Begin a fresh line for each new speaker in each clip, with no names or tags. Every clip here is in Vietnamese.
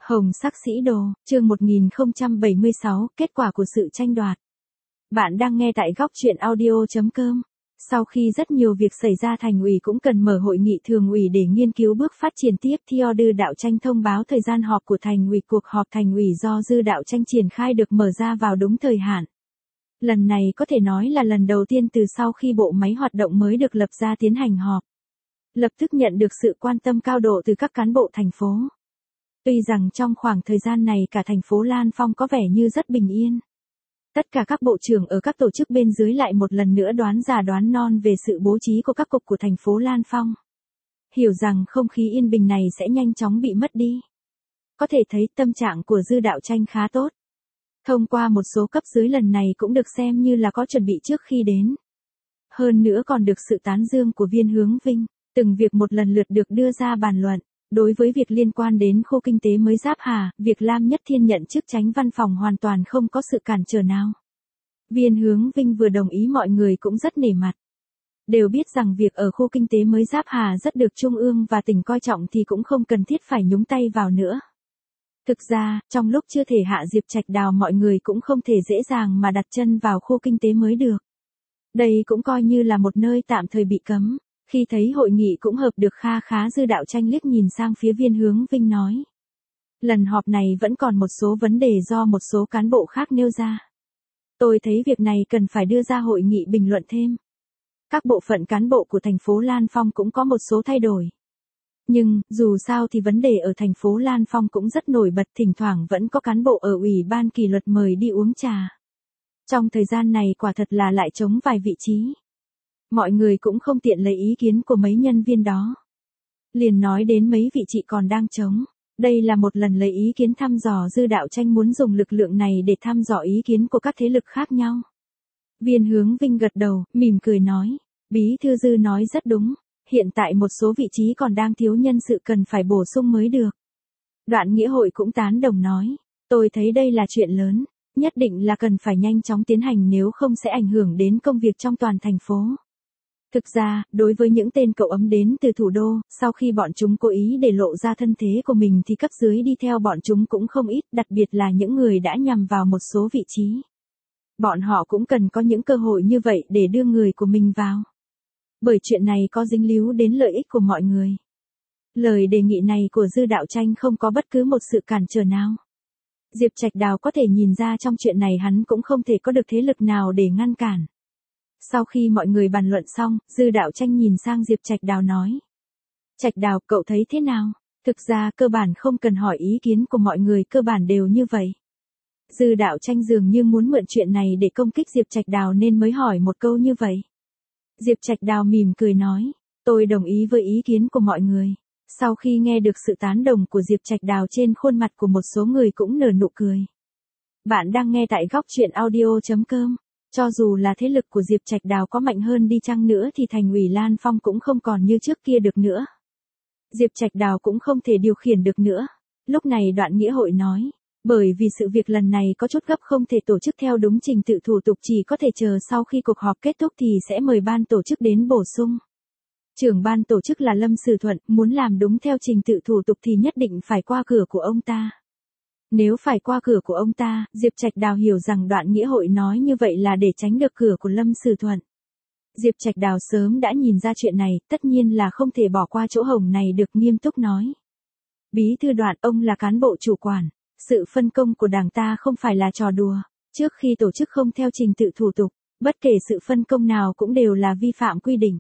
Hồng sắc sĩ đồ, chương 1076, kết quả của sự tranh đoạt. Bạn đang nghe tại góc truyện audio.com. Sau khi rất nhiều việc xảy ra, thành ủy cũng cần mở hội nghị thường ủy để nghiên cứu bước phát triển tiếp. Theo Dư Đạo Tranh thông báo thời gian họp của thành ủy, cuộc họp thành ủy do Dư Đạo Tranh triển khai được mở ra vào đúng thời hạn. Lần này có thể nói là lần đầu tiên từ sau khi bộ máy hoạt động mới được lập ra tiến hành họp. Lập tức nhận được sự quan tâm cao độ từ các cán bộ thành phố. Tuy rằng trong khoảng thời gian này cả thành phố Lan Phong có vẻ như rất bình yên. Tất cả các bộ trưởng ở các tổ chức bên dưới lại một lần nữa đoán già đoán non về sự bố trí của các cục của thành phố Lan Phong. Hiểu rằng không khí yên bình này sẽ nhanh chóng bị mất đi. Có thể thấy tâm trạng của Dư Đạo Tranh khá tốt. Thông qua một số cấp dưới lần này cũng được xem như là có chuẩn bị trước khi đến. Hơn nữa còn được sự tán dương của Viên Hướng Vinh, từng việc một lần lượt được đưa ra bàn luận. Đối với việc liên quan đến khu kinh tế mới Giáp Hà, việc Lam Nhất Thiên nhận chức chánh văn phòng hoàn toàn không có sự cản trở nào. Viên Hướng Vinh vừa đồng ý, mọi người cũng rất nể mặt. Đều biết rằng việc ở khu kinh tế mới Giáp Hà rất được Trung ương và tỉnh coi trọng thì cũng không cần thiết phải nhúng tay vào nữa. Thực ra, trong lúc chưa thể hạ Diệp Trạch Đào, mọi người cũng không thể dễ dàng mà đặt chân vào khu kinh tế mới được. Đây cũng coi như là một nơi tạm thời bị cấm. Khi thấy hội nghị cũng hợp được kha khá, Dư Đạo Tranh liếc nhìn sang phía Viên Hướng Vinh nói. Lần họp này vẫn còn một số vấn đề do một số cán bộ khác nêu ra. Tôi thấy việc này cần phải đưa ra hội nghị bình luận thêm. Các bộ phận cán bộ của thành phố Lan Phong cũng có một số thay đổi. Nhưng, dù sao thì vấn đề ở thành phố Lan Phong cũng rất nổi bật, thỉnh thoảng vẫn có cán bộ ở Ủy ban kỷ luật mời đi uống trà. Trong thời gian này quả thật là lại trống vài vị trí. Mọi người cũng không tiện lấy ý kiến của mấy nhân viên đó. Liền nói đến mấy vị trí còn đang trống. Đây là một lần lấy ý kiến thăm dò. Dư Đạo Tranh muốn dùng lực lượng này để thăm dò ý kiến của các thế lực khác nhau. Viên Hướng Vinh gật đầu, mỉm cười nói. Bí thư Dư nói rất đúng. Hiện tại một số vị trí còn đang thiếu nhân sự, cần phải bổ sung mới được. Đoạn Nghĩa Hội cũng tán đồng nói. Tôi thấy đây là chuyện lớn. Nhất định là cần phải nhanh chóng tiến hành, nếu không sẽ ảnh hưởng đến công việc trong toàn thành phố. Thực ra, đối với những tên cậu ấm đến từ thủ đô, sau khi bọn chúng cố ý để lộ ra thân thế của mình thì cấp dưới đi theo bọn chúng cũng không ít, đặc biệt là những người đã nhằm vào một số vị trí. Bọn họ cũng cần có những cơ hội như vậy để đưa người của mình vào. Bởi chuyện này có dính líu đến lợi ích của mọi người. Lời đề nghị này của Dư Đạo Tranh không có bất cứ một sự cản trở nào. Diệp Trạch Đào có thể nhìn ra trong chuyện này hắn cũng không thể có được thế lực nào để ngăn cản. Sau khi mọi người bàn luận xong, Dư Đạo Tranh nhìn sang Diệp Trạch Đào nói. Trạch Đào, cậu thấy thế nào? Thực ra cơ bản không cần hỏi ý kiến của mọi người, cơ bản đều như vậy. Dư Đạo Tranh dường như muốn mượn chuyện này để công kích Diệp Trạch Đào nên mới hỏi một câu như vậy. Diệp Trạch Đào mỉm cười nói. Tôi đồng ý với ý kiến của mọi người. Sau khi nghe được sự tán đồng của Diệp Trạch Đào, trên khuôn mặt của một số người cũng nở nụ cười. Bạn đang nghe tại góc truyện audio.com. Cho dù là thế lực của Diệp Trạch Đào có mạnh hơn đi chăng nữa thì thành ủy Lan Phong cũng không còn như trước kia được nữa. Diệp Trạch Đào cũng không thể điều khiển được nữa. Lúc này Đoạn Nghĩa Hội nói, bởi vì sự việc lần này có chút gấp, không thể tổ chức theo đúng trình tự thủ tục, chỉ có thể chờ sau khi cuộc họp kết thúc thì sẽ mời ban tổ chức đến bổ sung. Trưởng ban tổ chức là Lâm Sử Thuận, muốn làm đúng theo trình tự thủ tục thì nhất định phải qua cửa của ông ta. Nếu phải qua cửa của ông ta, Diệp Trạch Đào hiểu rằng Đoạn Nghĩa Hội nói như vậy là để tránh được cửa của Lâm Sử Thuận. Diệp Trạch Đào sớm đã nhìn ra chuyện này, tất nhiên là không thể bỏ qua chỗ hổng này được, nghiêm túc nói. Bí thư Đoạn, ông là cán bộ chủ quản. Sự phân công của Đảng ta không phải là trò đùa. Trước khi tổ chức không theo trình tự thủ tục, bất kể sự phân công nào cũng đều là vi phạm quy định.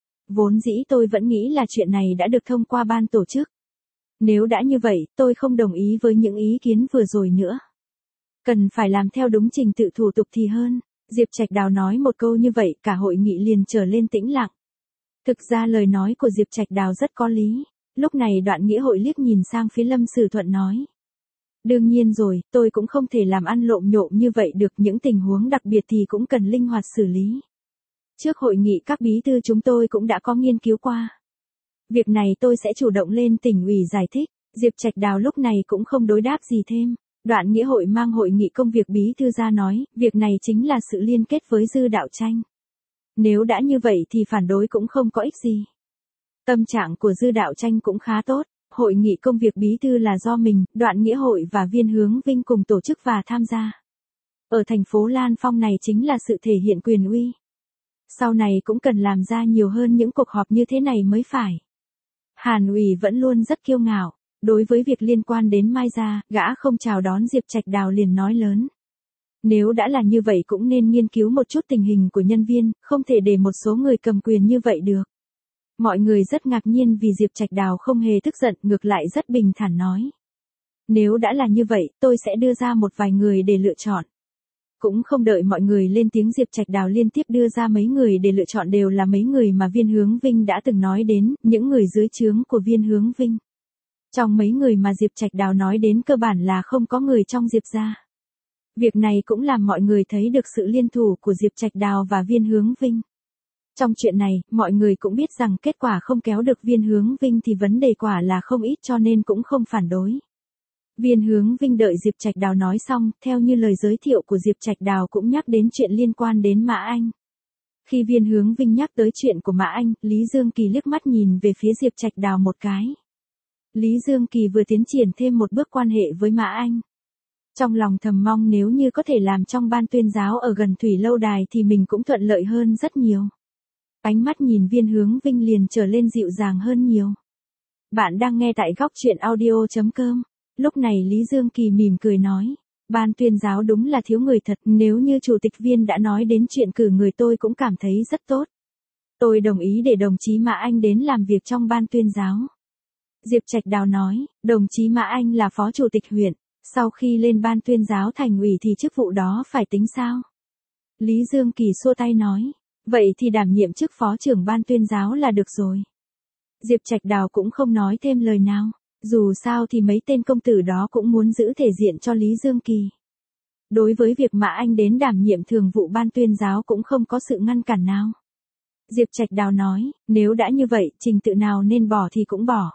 Vốn dĩ tôi vẫn nghĩ là chuyện này đã được thông qua ban tổ chức. Nếu đã như vậy, tôi không đồng ý với những ý kiến vừa rồi nữa. Cần phải làm theo đúng trình tự thủ tục thì hơn. Diệp Trạch Đào nói một câu như vậy, cả hội nghị liền trở lên tĩnh lặng. Thực ra lời nói của Diệp Trạch Đào rất có lý. Lúc này Đoạn Nghĩa Hội liếc nhìn sang phía Lâm Sử Thuận nói. Đương nhiên rồi, tôi cũng không thể làm ăn lộn nhộm như vậy được, những tình huống đặc biệt thì cũng cần linh hoạt xử lý. Trước hội nghị các bí thư chúng tôi cũng đã có nghiên cứu qua. Việc này tôi sẽ chủ động lên tỉnh ủy giải thích. Diệp Trạch Đào lúc này cũng không đối đáp gì thêm. Đoạn Nghĩa Hội mang hội nghị công việc bí thư ra nói, việc này chính là sự liên kết với Dư Đạo Tranh. Nếu đã như vậy thì phản đối cũng không có ích gì. Tâm trạng của Dư Đạo Tranh cũng khá tốt. Hội nghị công việc bí thư là do mình, Đoạn Nghĩa Hội và Viên Hướng Vinh cùng tổ chức và tham gia. Ở thành phố Lan Phong này chính là sự thể hiện quyền uy. Sau này cũng cần làm ra nhiều hơn những cuộc họp như thế này mới phải. Hàn Ủy vẫn luôn rất kiêu ngạo. Đối với việc liên quan đến Mai Gia, gã không chào đón Diệp Trạch Đào liền nói lớn. Nếu đã là như vậy cũng nên nghiên cứu một chút tình hình của nhân viên, không thể để một số người cầm quyền như vậy được. Mọi người rất ngạc nhiên vì Diệp Trạch Đào không hề tức giận, ngược lại rất bình thản nói. Nếu đã là như vậy, tôi sẽ đưa ra một vài người để lựa chọn. Cũng không đợi mọi người lên tiếng, Diệp Trạch Đào liên tiếp đưa ra mấy người để lựa chọn, đều là mấy người mà Viên Hướng Vinh đã từng nói đến, những người dưới trướng của Viên Hướng Vinh. Trong mấy người mà Diệp Trạch Đào nói đến cơ bản là không có người trong Diệp gia. Việc này cũng làm mọi người thấy được sự liên thủ của Diệp Trạch Đào và Viên Hướng Vinh. Trong chuyện này, mọi người cũng biết rằng kết quả không kéo được Viên Hướng Vinh thì vấn đề quả là không ít, cho nên cũng không phản đối. Viên Hướng Vinh đợi Diệp Trạch Đào nói xong, theo như lời giới thiệu của Diệp Trạch Đào cũng nhắc đến chuyện liên quan đến Mã Anh. Khi Viên Hướng Vinh nhắc tới chuyện của Mã Anh, Lý Dương Kỳ liếc mắt nhìn về phía Diệp Trạch Đào một cái. Lý Dương Kỳ vừa tiến triển thêm một bước quan hệ với Mã Anh. Trong lòng thầm mong nếu như có thể làm trong ban tuyên giáo ở gần Thủy Lâu Đài thì mình cũng thuận lợi hơn rất nhiều. Ánh mắt nhìn Viên Hướng Vinh liền trở lên dịu dàng hơn nhiều. Bạn đang nghe tại góc truyện audio.com. Lúc này Lý Dương Kỳ mỉm cười nói. Ban tuyên giáo đúng là thiếu người thật, nếu như chủ tịch Viên đã nói đến chuyện cử người tôi cũng cảm thấy rất tốt. Tôi đồng ý để đồng chí Mã Anh đến làm việc trong ban tuyên giáo. Diệp Trạch Đào nói, đồng chí Mã Anh là phó chủ tịch huyện, sau khi lên ban tuyên giáo thành ủy thì chức vụ đó phải tính sao? Lý Dương Kỳ xua tay nói, vậy thì đảm nhiệm chức phó trưởng ban tuyên giáo là được rồi. Diệp Trạch Đào cũng không nói thêm lời nào, dù sao thì mấy tên công tử đó cũng muốn giữ thể diện cho Lý Dương Kỳ. Đối với việc Mã Anh đến đảm nhiệm thường vụ ban tuyên giáo cũng không có sự ngăn cản nào. Diệp Trạch Đào nói, nếu đã như vậy, trình tự nào nên bỏ thì cũng bỏ.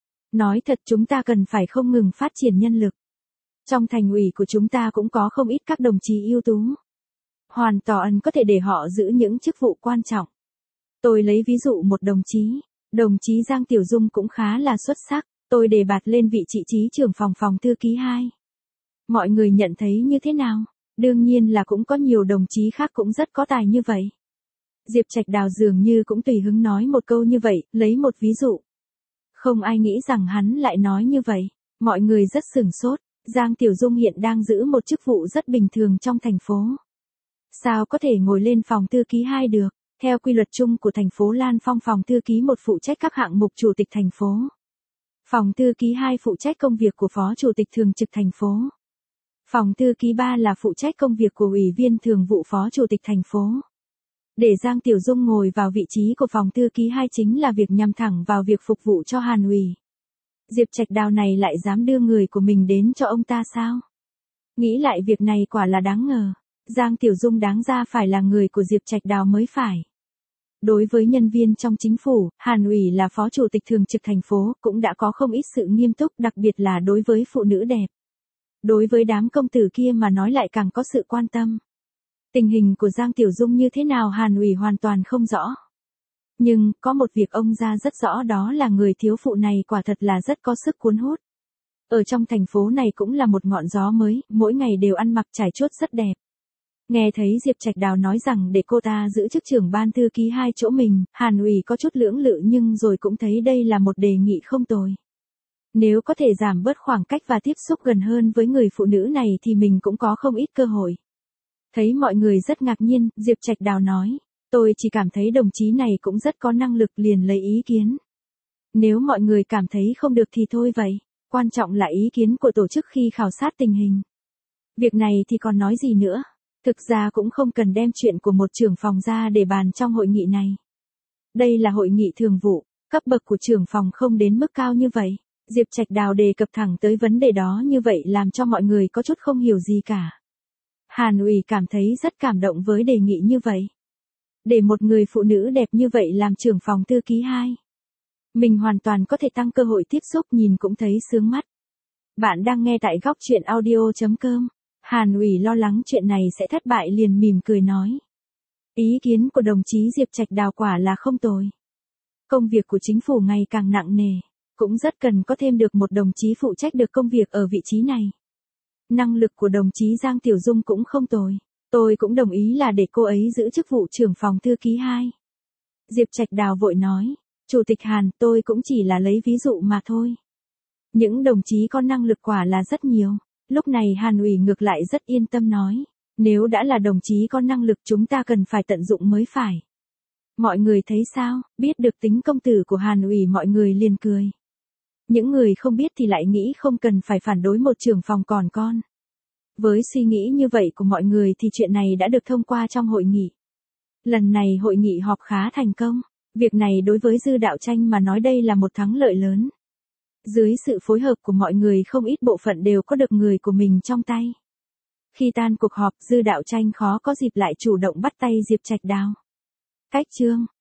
Nói thật, chúng ta cần phải không ngừng phát triển nhân lực. Trong thành ủy của chúng ta cũng có không ít các đồng chí ưu tú. Hoàn toàn có thể để họ giữ những chức vụ quan trọng. Tôi lấy ví dụ một đồng chí Giang Tiểu Dung cũng khá là xuất sắc, tôi đề bạt lên vị trí trưởng phòng thư ký 2. Mọi người nhận thấy như thế nào? Đương nhiên là cũng có nhiều đồng chí khác cũng rất có tài như vậy. Diệp Trạch Đào dường như cũng tùy hứng nói một câu như vậy, lấy một ví dụ. Không ai nghĩ rằng hắn lại nói như vậy. Mọi người rất sửng sốt. Giang Tiểu Dung hiện đang giữ một chức vụ rất bình thường trong thành phố. Sao có thể ngồi lên phòng thư ký 2 được? Theo quy luật chung của thành phố Lan Phong, phòng thư ký 1 phụ trách các hạng mục chủ tịch thành phố. Phòng thư ký 2 phụ trách công việc của phó chủ tịch thường trực thành phố. Phòng thư ký 3 là phụ trách công việc của ủy viên thường vụ phó chủ tịch thành phố. Để Giang Tiểu Dung ngồi vào vị trí của phòng thư ký 2 chính là việc nhằm thẳng vào việc phục vụ cho Hàn Ủy. Diệp Trạch Đào này lại dám đưa người của mình đến cho ông ta sao? Nghĩ lại việc này quả là đáng ngờ. Giang Tiểu Dung đáng ra phải là người của Diệp Trạch Đào mới phải. Đối với nhân viên trong chính phủ, Hàn Ủy là phó chủ tịch thường trực thành phố cũng đã có không ít sự nghiêm túc, đặc biệt là đối với phụ nữ đẹp. Đối với đám công tử kia mà nói lại càng có sự quan tâm. Tình hình của Giang Tiểu Dung như thế nào Hàn Ủy hoàn toàn không rõ. Nhưng, có một việc ông ra rất rõ, đó là người thiếu phụ này quả thật là rất có sức cuốn hút. Ở trong thành phố này cũng là một ngọn gió mới, mỗi ngày đều ăn mặc trải chuốt rất đẹp. Nghe thấy Diệp Trạch Đào nói rằng để cô ta giữ chức trưởng ban thư ký 2 chỗ mình, Hàn Ủy có chút lưỡng lự nhưng rồi cũng thấy đây là một đề nghị không tồi. Nếu có thể giảm bớt khoảng cách và tiếp xúc gần hơn với người phụ nữ này thì mình cũng có không ít cơ hội. Thấy mọi người rất ngạc nhiên, Diệp Trạch Đào nói, tôi chỉ cảm thấy đồng chí này cũng rất có năng lực, liền lấy ý kiến. Nếu mọi người cảm thấy không được thì thôi vậy, quan trọng là ý kiến của tổ chức khi khảo sát tình hình. Việc này thì còn nói gì nữa, thực ra cũng không cần đem chuyện của một trưởng phòng ra để bàn trong hội nghị này. Đây là hội nghị thường vụ, cấp bậc của trưởng phòng không đến mức cao như vậy. Diệp Trạch Đào đề cập thẳng tới vấn đề đó như vậy làm cho mọi người có chút không hiểu gì cả. Hàn Ủy cảm thấy rất cảm động với đề nghị như vậy. Để một người phụ nữ đẹp như vậy làm trưởng phòng thư ký 2. Mình hoàn toàn có thể tăng cơ hội tiếp xúc, nhìn cũng thấy sướng mắt. Bạn đang nghe tại góc truyện audio.com. Hàn Ủy lo lắng chuyện này sẽ thất bại liền mỉm cười nói. Ý kiến của đồng chí Diệp Trạch Đào quả là không tồi. Công việc của chính phủ ngày càng nặng nề. cũng rất cần có thêm được một đồng chí phụ trách được công việc ở vị trí này. Năng lực của đồng chí Giang Tiểu Dung cũng không tồi. Tôi cũng đồng ý là để cô ấy giữ chức vụ trưởng phòng thư ký 2. Diệp Trạch Đào vội nói, Chủ tịch Hàn, tôi cũng chỉ là lấy ví dụ mà thôi. Những đồng chí có năng lực quả là rất nhiều. Lúc này Hàn ủy ngược lại rất yên tâm nói, nếu đã là đồng chí có năng lực chúng ta cần phải tận dụng mới phải. Mọi người thấy sao, biết được tính công tử của Hàn ủy mọi người liền cười. Những người không biết thì lại nghĩ không cần phải phản đối một trưởng phòng còn con. Với suy nghĩ như vậy của mọi người thì chuyện này đã được thông qua trong hội nghị. Lần này hội nghị họp khá thành công. Việc này đối với Dư Đạo Tranh mà nói đây là một thắng lợi lớn. Dưới sự phối hợp của mọi người không ít bộ phận đều có được người của mình trong tay. Khi tan cuộc họp Dư Đạo Tranh khó có dịp lại chủ động bắt tay Diệp Trạch Đào. Cách chương